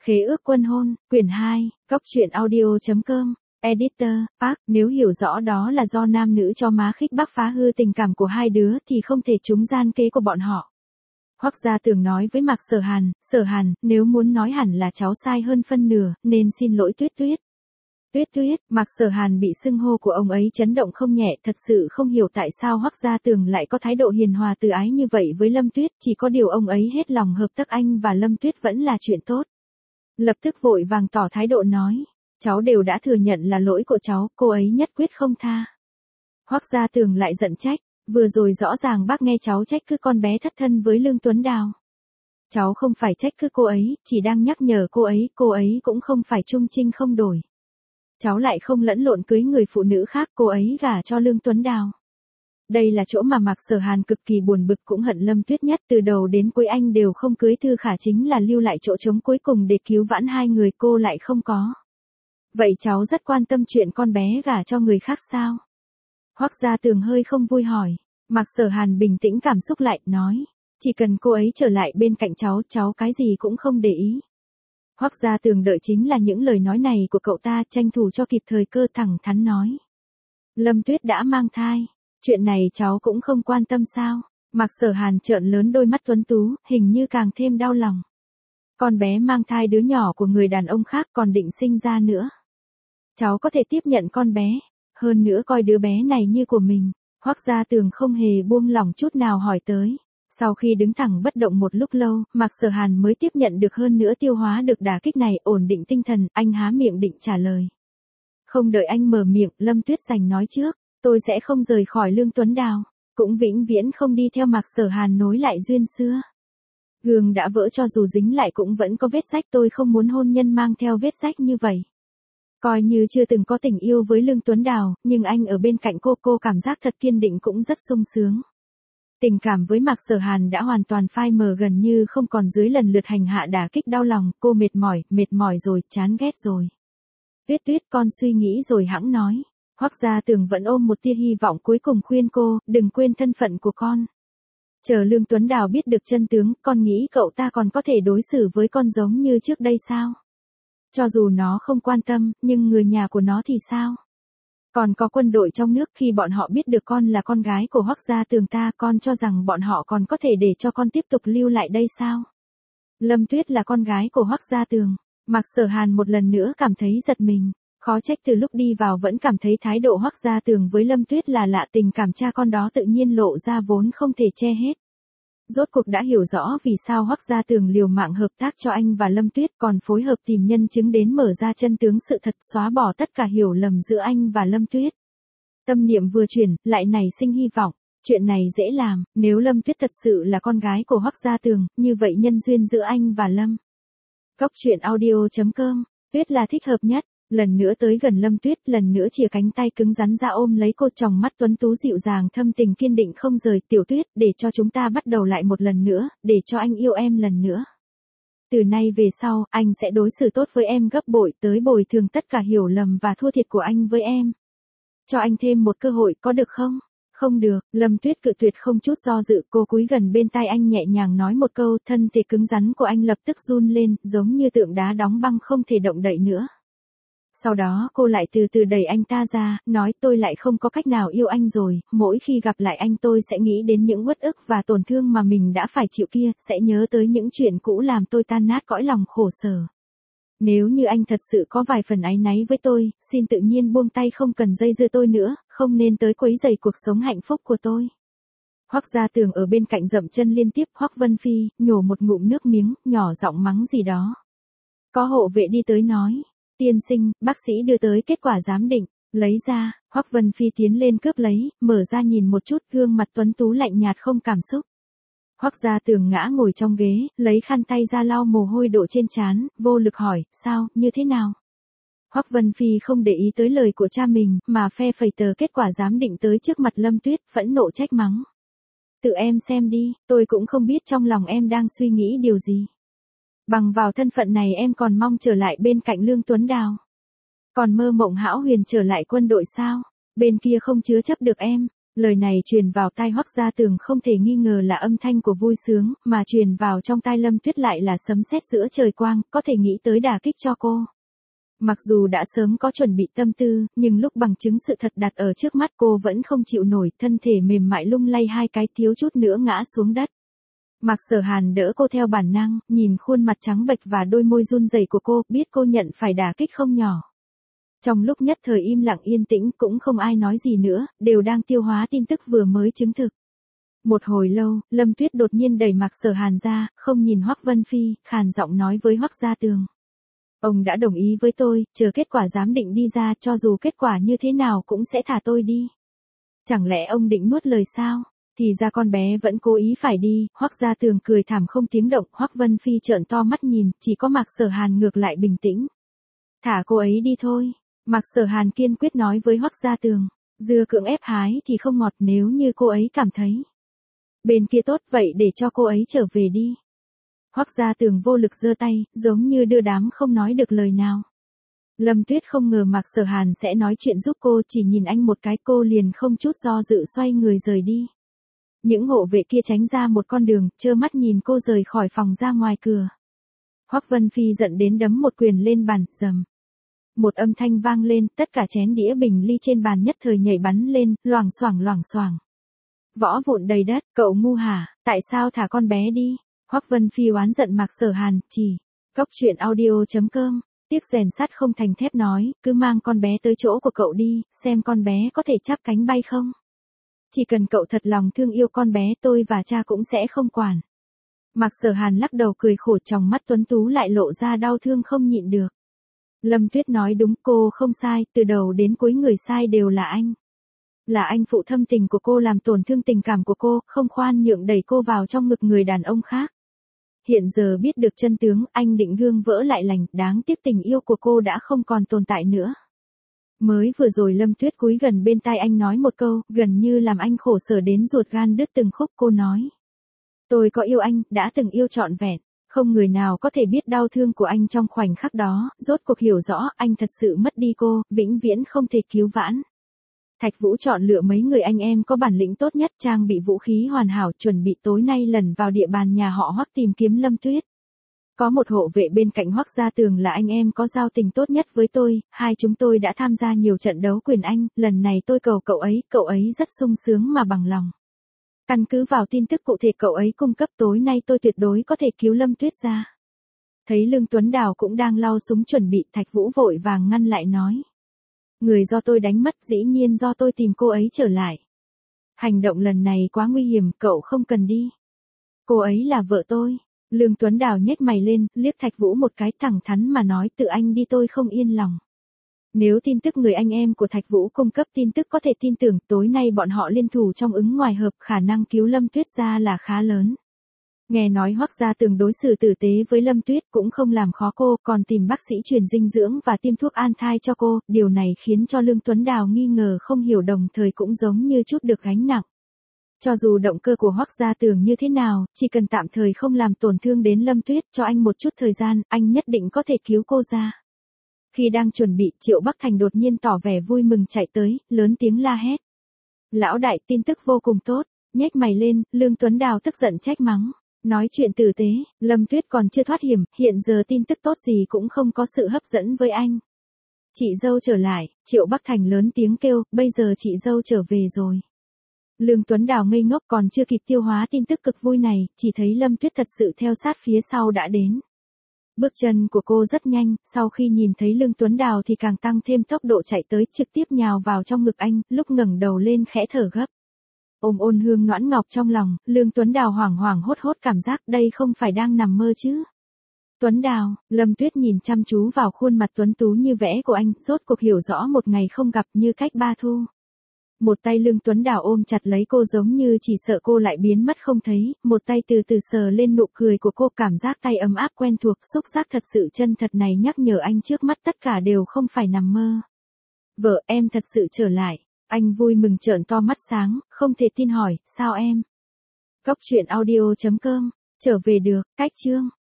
Khế ước quân hôn, quyển 2, Cóc truyện audio.com, Editor, Park, nếu hiểu rõ đó là do nam nữ cho má khích bác phá hư tình cảm của hai đứa thì không thể trúng gian kế của bọn họ. Hoắc Gia Tường nói với Mạc Sở Hàn, nếu muốn nói hẳn là cháu sai hơn phân nửa, nên xin lỗi Tuyết Tuyết. Tuyết Tuyết, Mạc Sở Hàn bị xưng hô của ông ấy chấn động không nhẹ, thật sự không hiểu tại sao Hoắc Gia Tường lại có thái độ hiền hòa từ ái như vậy với Lâm Tuyết, chỉ có điều ông ấy hết lòng hợp tác anh và Lâm Tuyết vẫn là chuyện tốt. Lập tức vội vàng tỏ thái độ nói, cháu đều đã thừa nhận là lỗi của cháu, cô ấy nhất quyết không tha. Hoắc Gia Tường lại giận trách, vừa rồi rõ ràng bác nghe cháu trách cứ con bé thất thân với Lương Tuấn Đào. Cháu không phải trách cứ cô ấy, chỉ đang nhắc nhở cô ấy cũng không phải trung trinh không đổi. Cháu lại không lẫn lộn cưới người phụ nữ khác, cô ấy gả cho Lương Tuấn Đào. Đây là chỗ mà Mạc Sở Hàn cực kỳ buồn bực, cũng hận Lâm Tuyết nhất, từ đầu đến cuối anh đều không cưới Thư Khả, chính là lưu lại chỗ trống cuối cùng để cứu vãn hai người, cô lại không có. Vậy cháu rất quan tâm chuyện con bé gả cho người khác sao? Hoắc Gia Tường hơi không vui hỏi. Mạc Sở Hàn bình tĩnh cảm xúc lại, nói, chỉ cần cô ấy trở lại bên cạnh cháu cái gì cũng không để ý. Hoắc Gia Tường đợi chính là những lời nói này của cậu ta, tranh thủ cho kịp thời cơ, thẳng thắn nói. Lâm Tuyết đã mang thai, chuyện này cháu cũng không quan tâm sao? Mạc Sở Hàn trợn lớn đôi mắt tuấn tú, hình như càng thêm đau lòng. Con bé mang thai đứa nhỏ của người đàn ông khác còn định sinh ra nữa. Cháu có thể tiếp nhận con bé, hơn nữa coi đứa bé này như của mình. Hoắc Gia Tường không hề buông lỏng chút nào hỏi tới. Sau khi đứng thẳng bất động một lúc lâu, Mạc Sở Hàn mới tiếp nhận được, hơn nữa tiêu hóa được đả kích này, ổn định tinh thần, anh há miệng định trả lời. Không đợi anh mở miệng, Lâm Tuyết giành nói trước, tôi sẽ không rời khỏi Lương Tuấn Đào, cũng vĩnh viễn không đi theo Mạc Sở Hàn nối lại duyên xưa. Gương đã vỡ cho dù dính lại cũng vẫn có vết rách, tôi không muốn hôn nhân mang theo vết rách như vậy. Coi như chưa từng có tình yêu với Lương Tuấn Đào, nhưng anh ở bên cạnh cô cảm giác thật kiên định, cũng rất sung sướng. Tình cảm với Mạc Sở Hàn đã hoàn toàn phai mờ, gần như không còn, dưới lần lượt hành hạ đả kích đau lòng, cô mệt mỏi rồi, chán ghét rồi. Tuyết Tuyết, con suy nghĩ rồi hẵng nói. Hoắc Gia Tường vẫn ôm một tia hy vọng cuối cùng khuyên cô, đừng quên thân phận của con. Chờ Lương Tuấn Đào biết được chân tướng, con nghĩ cậu ta còn có thể đối xử với con giống như trước đây sao? Cho dù nó không quan tâm, nhưng người nhà của nó thì sao? Còn có quân đội trong nước, khi bọn họ biết được con là con gái của Hoắc Gia Tường ta, con cho rằng bọn họ còn có thể để cho con tiếp tục lưu lại đây sao? Lâm Tuyết là con gái của Hoắc Gia Tường. Mạc Sở Hàn một lần nữa cảm thấy giật mình. Khó trách từ lúc đi vào vẫn cảm thấy thái độ Hoắc Gia Tường với Lâm Tuyết là lạ, tình cảm cha con đó tự nhiên lộ ra vốn không thể che hết. Rốt cuộc đã hiểu rõ vì sao Hoắc Gia Tường liều mạng hợp tác cho anh và Lâm Tuyết, còn phối hợp tìm nhân chứng đến mở ra chân tướng sự thật, xóa bỏ tất cả hiểu lầm giữa anh và Lâm Tuyết. Tâm niệm vừa chuyển, lại nảy sinh hy vọng. Chuyện này dễ làm, nếu Lâm Tuyết thật sự là con gái của Hoắc Gia Tường, như vậy nhân duyên giữa anh và Lâm. Cóc truyện audio.com, Tuyết là thích hợp nhất. Lần nữa tới gần Lâm Tuyết, lần nữa chìa cánh tay cứng rắn ra ôm lấy cô, tròng mắt tuấn tú dịu dàng thâm tình kiên định không rời. Tiểu Tuyết, để cho chúng ta bắt đầu lại một lần nữa, để cho anh yêu em lần nữa. Từ nay về sau, anh sẽ đối xử tốt với em gấp bội, tới bồi thường tất cả hiểu lầm và thua thiệt của anh với em. Cho anh thêm một cơ hội, có được không? Không được, Lâm Tuyết cự tuyệt không chút do dự, cô cúi gần bên tai anh nhẹ nhàng nói một câu, thân thể cứng rắn của anh lập tức run lên, giống như tượng đá đóng băng không thể động đậy nữa. Sau đó cô lại từ từ đẩy anh ta ra, nói, tôi lại không có cách nào yêu anh rồi, mỗi khi gặp lại anh tôi sẽ nghĩ đến những uất ức và tổn thương mà mình đã phải chịu kia, sẽ nhớ tới những chuyện cũ làm tôi tan nát cõi lòng khổ sở. Nếu như anh thật sự có vài phần áy náy với tôi, xin tự nhiên buông tay, không cần dây dưa tôi nữa, không nên tới quấy rầy cuộc sống hạnh phúc của tôi. Hoắc Gia Tường ở bên cạnh dậm chân liên tiếp, Hoắc Vân Phi nhổ một ngụm nước miếng, nhỏ giọng mắng gì đó. Có hộ vệ đi tới nói, tiên sinh, bác sĩ đưa tới kết quả giám định, lấy ra. Hoắc Vân Phi tiến lên cướp lấy, mở ra nhìn một chút, gương mặt tuấn tú lạnh nhạt không cảm xúc. Hoắc Gia Tường ngã ngồi trong ghế, lấy khăn tay ra lau mồ hôi đổ trên trán, vô lực hỏi, sao, như thế nào? Hoắc Vân Phi không để ý tới lời của cha mình, mà phe phẩy tờ kết quả giám định tới trước mặt Lâm Tuyết, phẫn nộ trách mắng. Tự em xem đi, tôi cũng không biết trong lòng em đang suy nghĩ điều gì. Bằng vào thân phận này em còn mong trở lại bên cạnh Lương Tuấn Đào. Còn mơ mộng hão huyền trở lại quân đội sao? Bên kia không chứa chấp được em. Lời này truyền vào tai Hoắc Gia Tường không thể nghi ngờ là âm thanh của vui sướng, mà truyền vào trong tai Lâm Tuyết lại là sấm sét giữa trời quang, có thể nghĩ tới đả kích cho cô. Mặc dù đã sớm có chuẩn bị tâm tư, nhưng lúc bằng chứng sự thật đặt ở trước mắt cô vẫn không chịu nổi, thân thể mềm mại lung lay hai cái thiếu chút nữa ngã xuống đất. Mạc Sở Hàn đỡ cô theo bản năng, nhìn khuôn mặt trắng bệch và đôi môi run rẩy của cô, biết cô nhận phải đả kích không nhỏ. Trong lúc nhất thời im lặng yên tĩnh cũng không ai nói gì nữa, đều đang tiêu hóa tin tức vừa mới chứng thực. Một hồi lâu, Lâm Tuyết đột nhiên đẩy Mạc Sở Hàn ra, không nhìn Hoắc Vân Phi, khàn giọng nói với Hoắc Gia Tường. Ông đã đồng ý với tôi, chờ kết quả giám định đi ra, cho dù kết quả như thế nào cũng sẽ thả tôi đi. Chẳng lẽ ông định nuốt lời sao? Thì ra con bé vẫn cố ý phải đi. Hoắc Gia Tường cười thảm không tiếng động. Hoắc Vân Phi trợn to mắt nhìn, chỉ có Mạc Sở Hàn ngược lại bình tĩnh. Thả cô ấy đi thôi. Mạc Sở Hàn kiên quyết nói với Hoắc Gia Tường. Dưa cưỡng ép hái thì không ngọt, nếu như cô ấy cảm thấy bên kia tốt, vậy để cho cô ấy trở về đi. Hoắc Gia Tường vô lực giơ tay, giống như đưa đám không nói được lời nào. Lâm Tuyết không ngờ Mạc Sở Hàn sẽ nói chuyện giúp cô, chỉ nhìn anh một cái cô liền không chút do dự xoay người rời đi. Những hộ vệ kia tránh ra một con đường, trơ mắt nhìn cô rời khỏi phòng ra ngoài cửa. Hoắc Vân Phi giận đến đấm một quyền lên bàn, rầm. Một âm thanh vang lên, tất cả chén đĩa bình ly trên bàn nhất thời nhảy bắn lên, loảng xoảng. Võ vụn đầy đất, cậu ngu hả, tại sao thả con bé đi? Hoắc Vân Phi oán giận Mạc Sở Hàn, chỉ. Cốc truyện audio.com, tiếc rèn sắt không thành thép nói, cứ mang con bé tới chỗ của cậu đi, xem con bé có thể chắp cánh bay không? Chỉ cần cậu thật lòng thương yêu con bé, tôi và cha cũng sẽ không quản. Mạc Sở Hàn lắc đầu cười khổ, trong mắt tuấn tú lại lộ ra đau thương không nhịn được. Lâm Tuyết nói đúng, cô không sai, từ đầu đến cuối người sai đều là anh. Là anh phụ thâm tình của cô, làm tổn thương tình cảm của cô, không khoan nhượng đẩy cô vào trong ngực người đàn ông khác. Hiện giờ biết được chân tướng, anh định gương vỡ lại lành, đáng tiếc tình yêu của cô đã không còn tồn tại nữa. Mới vừa rồi Lâm Tuyết cúi gần bên tai anh nói một câu, gần như làm anh khổ sở đến ruột gan đứt từng khúc. Cô nói. Tôi có yêu anh, đã từng yêu trọn vẹn. Không người nào có thể biết đau thương của anh trong khoảnh khắc đó, rốt cuộc hiểu rõ anh thật sự mất đi cô, vĩnh viễn không thể cứu vãn. Thạch Vũ chọn lựa mấy người anh em có bản lĩnh tốt nhất, trang bị vũ khí hoàn hảo, chuẩn bị tối nay lẩn vào địa bàn nhà họ Hoắc tìm kiếm Lâm Tuyết. Có một hộ vệ bên cạnh Hoắc Gia Tường là anh em có giao tình tốt nhất với tôi, hai chúng tôi đã tham gia nhiều trận đấu quyền Anh, lần này tôi cầu cậu ấy rất sung sướng mà bằng lòng. Căn cứ vào tin tức cụ thể cậu ấy cung cấp, tối nay tôi tuyệt đối có thể cứu Lâm Tuyết ra. Thấy Lương Tuấn Đào cũng đang lau súng chuẩn bị, Thạch Vũ vội vàng ngăn lại nói. Người do tôi đánh mất, dĩ nhiên do tôi tìm cô ấy trở lại. Hành động lần này quá nguy hiểm, cậu không cần đi. Cô ấy là vợ tôi. Lương Tuấn Đào nhếch mày lên, liếc Thạch Vũ một cái, thẳng thắn mà nói, tự anh đi tôi không yên lòng. Nếu tin tức người anh em của Thạch Vũ cung cấp tin tức có thể tin tưởng, tối nay bọn họ liên thủ trong ứng ngoài hợp, khả năng cứu Lâm Tuyết ra là khá lớn. Nghe nói Hoắc Gia Tường đối xử tử tế với Lâm Tuyết, cũng không làm khó cô, còn tìm bác sĩ truyền dinh dưỡng và tiêm thuốc an thai cho cô, điều này khiến cho Lương Tuấn Đào nghi ngờ không hiểu, đồng thời cũng giống như chút được gánh nặng. Cho dù động cơ của Hoắc Gia Tường như thế nào, chỉ cần tạm thời không làm tổn thương đến Lâm Tuyết, cho anh một chút thời gian, anh nhất định có thể cứu cô ra. Khi đang chuẩn bị, Triệu Bắc Thành đột nhiên tỏ vẻ vui mừng chạy tới, lớn tiếng la hét. Lão đại, tin tức vô cùng tốt. Nhếch mày lên, Lương Tuấn Đào tức giận trách mắng. Nói chuyện tử tế, Lâm Tuyết còn chưa thoát hiểm, hiện giờ tin tức tốt gì cũng không có sự hấp dẫn với anh. Chị dâu trở lại, Triệu Bắc Thành lớn tiếng kêu, bây giờ chị dâu trở về rồi. Lương Tuấn Đào ngây ngốc, còn chưa kịp tiêu hóa tin tức cực vui này, chỉ thấy Lâm Tuyết thật sự theo sát phía sau đã đến. Bước chân của cô rất nhanh, sau khi nhìn thấy Lương Tuấn Đào thì càng tăng thêm tốc độ chạy tới, trực tiếp nhào vào trong ngực anh, lúc ngẩng đầu lên khẽ thở gấp. Ôm ôn hương noãn ngọc trong lòng, Lương Tuấn Đào hoảng hoảng hốt hốt, cảm giác đây không phải đang nằm mơ chứ. Tuấn Đào, Lâm Tuyết nhìn chăm chú vào khuôn mặt tuấn tú như vẽ của anh, rốt cuộc hiểu rõ một ngày không gặp như cách ba thu. Một tay Lương Tuấn Đào ôm chặt lấy cô giống như chỉ sợ cô lại biến mất không thấy, một tay từ từ sờ lên nụ cười của cô, cảm giác tay ấm áp quen thuộc, xúc giác thật sự chân thật này nhắc nhở anh trước mắt tất cả đều không phải nằm mơ. Vợ em thật sự trở lại, anh vui mừng trợn to mắt sáng, không thể tin hỏi, sao em? Cốc truyện audio.com, trở về được, cách chương.